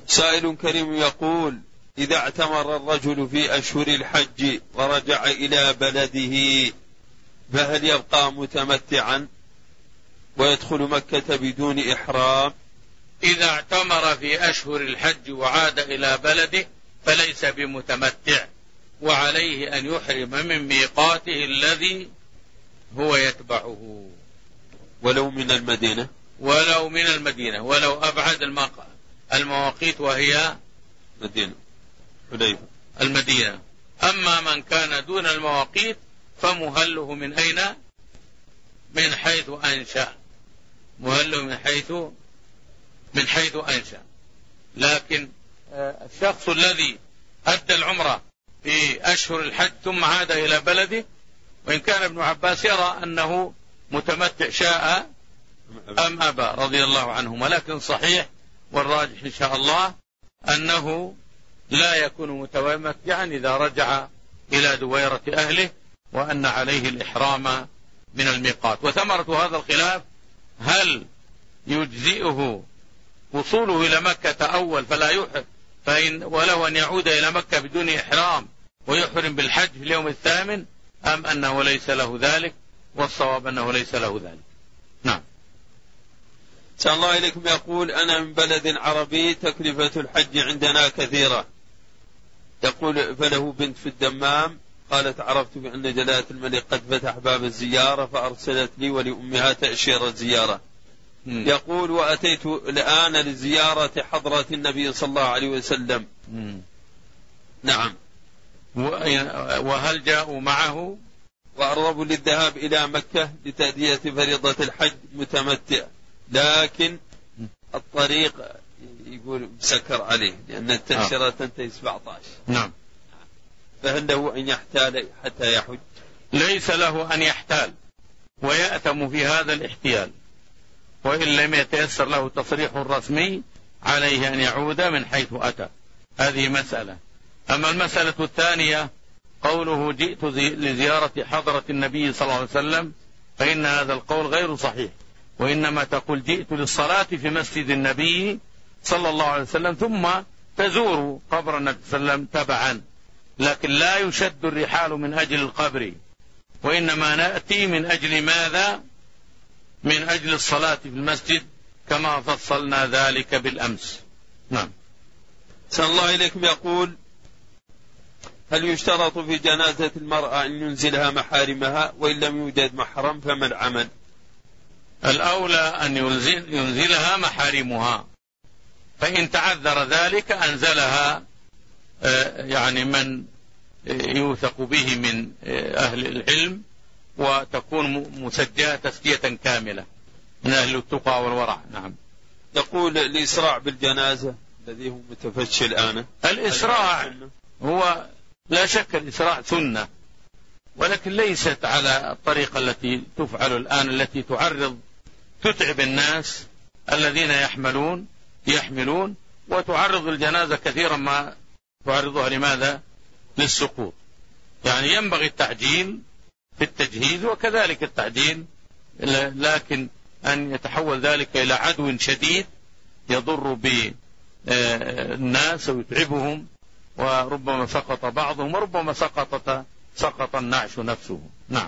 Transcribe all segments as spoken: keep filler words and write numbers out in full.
سائل كريم يقول: إذا اعتمر الرجل في أشهر الحج ورجع إلى بلده فهل يبقى متمتعا ويدخل مكة بدون إحرام؟ إذا اعتمر في أشهر الحج وعاد إلى بلده فليس بمتمتع، وعليه أن يحرم من ميقاته الذي هو يتبعه، ولو من المدينة ولو من المدينة ولو أبعد المواقيت وهي مدينة حليفة المدينة. أما من كان دون المواقيت فمهله من أين؟ من حيث أنشأ، مهله من حيث من حيث أنشأ. لكن الشخص الذي أدى العمرة في أشهر الحج ثم عاد إلى بلده، وإن كان ابن عباس يرى أنه متمتع شاء أم أبى رضي الله عنهما، لكن صحيح والراجح إن شاء الله أنه لا يكون متمتعا إذا رجع إلى دويرة أهله، وأن عليه الإحرام من الميقات. وثمرة هذا الخلاف: هل يجزئه وصوله إلى مكة أول فلا يحرم، فإن وله أن يعود إلى مكة بدون إحرام ويحرم بالحج في اليوم الثامن، أم أنه ليس له ذلك؟ والصواب أنه ليس له ذلك. نعم. سأل الله إليكم يقول: أنا من بلد عربي تكلفة الحج عندنا كثيرة. يقول: فله بنت في الدمام، قالت: عرفت بأن جلالة الملك قد فتح باب الزيارة فأرسلت لي ولأمها تأشيرة زيارة. م. يقول: وأتيت الآن لزيارة حضرة النبي صلى الله عليه وسلم. م. نعم. وهل جاءوا معه؟ وأرغبوا للذهاب إلى مكة لتأدية فريضة الحج متمتع، لكن الطريق يقول مسكر عليه لأن التأشيرة تنتهي سبعة عشر. نعم. فهل له أن يحتال حتى يحج؟ ليس له أن يحتال ويأتم في هذا الاحتيال، وإن لم يتيسر له تصريح رسمي عليه أن يعود من حيث أتى. هذه مسألة. أما المسألة الثانية قوله: جئت لزيارة حضرة النبي صلى الله عليه وسلم، فإن هذا القول غير صحيح، وإنما تقول: جئت للصلاة في مسجد النبي صلى الله عليه وسلم، ثم تزور قبر النبي صلى الله عليه وسلم تبعا، لكن لا يشد الرحال من أجل القبر، وإنما نأتي من أجل ماذا؟ من أجل الصلاة في المسجد، كما فصلنا ذلك بالأمس. نعم. سأل الله إليكم يقول: هل يشترط في جنازة المرأة أن ينزلها محارمها، وإن لم يوجد محرم فما العمل؟ الأولى أن ينزل ينزلها محارمها، فإن تعذر ذلك أنزلها يعني من يوثق به من أهل العلم، وتكون مسجلة تسجية كاملة من أهل التقى والورع. نعم. يقول: الإسراع بالجنازة الذي هو متفشي الآن. الإسراع هو لا شك الإسراع سنة، ولكن ليست على الطريقة التي تفعل الآن، التي تعرض تتعب الناس الذين يحملون يحملون وتعرض الجنازة كثيرا ما تعرضها لماذا؟ للسقوط. يعني ينبغي التعجيل في التجهيز وكذلك التعجيل، لكن أن يتحول ذلك إلى عدو شديد يضر بالناس ويتعبهم، وربما سقط بعضهم وربما سقطت سقط النعش نفسه. نعم.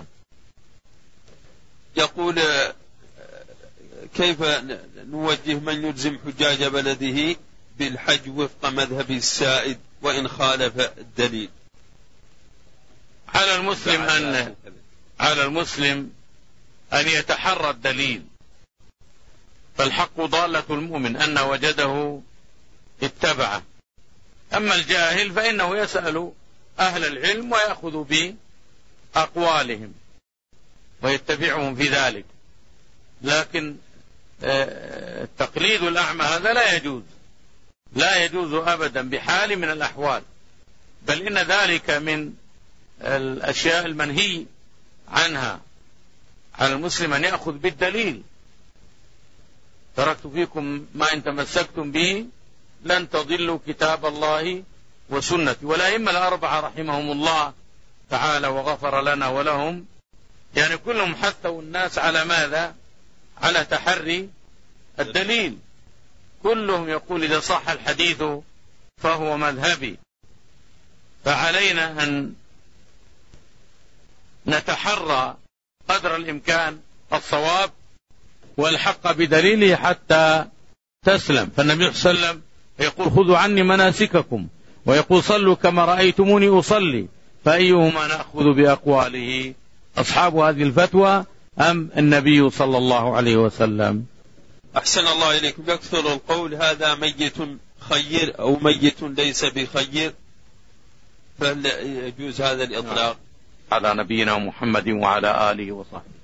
يقول: كيف نوجه من يلزم حجاج بلده بالحج وفق مذهب السائد وإن خالف الدليل؟ على المسلم أن على المسلم أن يتحرى الدليل، فالحق ضالة المؤمن، أن وجده اتبعه. أما الجاهل فإنه يسأل أهل العلم ويأخذ بأقوالهم ويتبعهم في ذلك، لكن التقليد الأعمى هذا لا يجوز، لا يجوز أبدا بحال من الأحوال، بل إن ذلك من الأشياء المنهي عنها. على المسلم أن يأخذ بالدليل. تركت فيكم ما إن تمسكتم به لن تضلوا كتاب الله وسنتي. والأئمة الأربعة رحمهم الله تعالى وغفر لنا ولهم، يعني كلهم حثوا الناس على ماذا؟ على تحري الدليل. كلهم يقول إذا صح الحديث فهو مذهبي. فعلينا أن نتحرى قدر الإمكان الصواب والحق بدليله حتى تسلم. فالنبي صلى الله عليه وسلم يقول خذوا عني مناسككم، ويقول صلوا كما رأيتموني أصلي، فأيهما نأخذ بأقواله؟ أصحاب هذه الفتوى أم النبي صلى الله عليه وسلم؟ أحسن الله إليكم. يكثر القول هذا ميت خير أو ميت ليس بخير، فهل يجوز هذا الإطلاق؟ على نبينا محمد وعلى آله وصحبه.